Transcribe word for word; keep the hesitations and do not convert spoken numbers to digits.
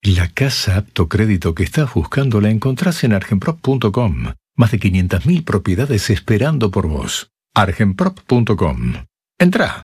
La casa apto crédito que estás buscando la encontrás en argenprop punto com. Más de quinientas mil propiedades esperando por vos. argenprop punto com. Entrá.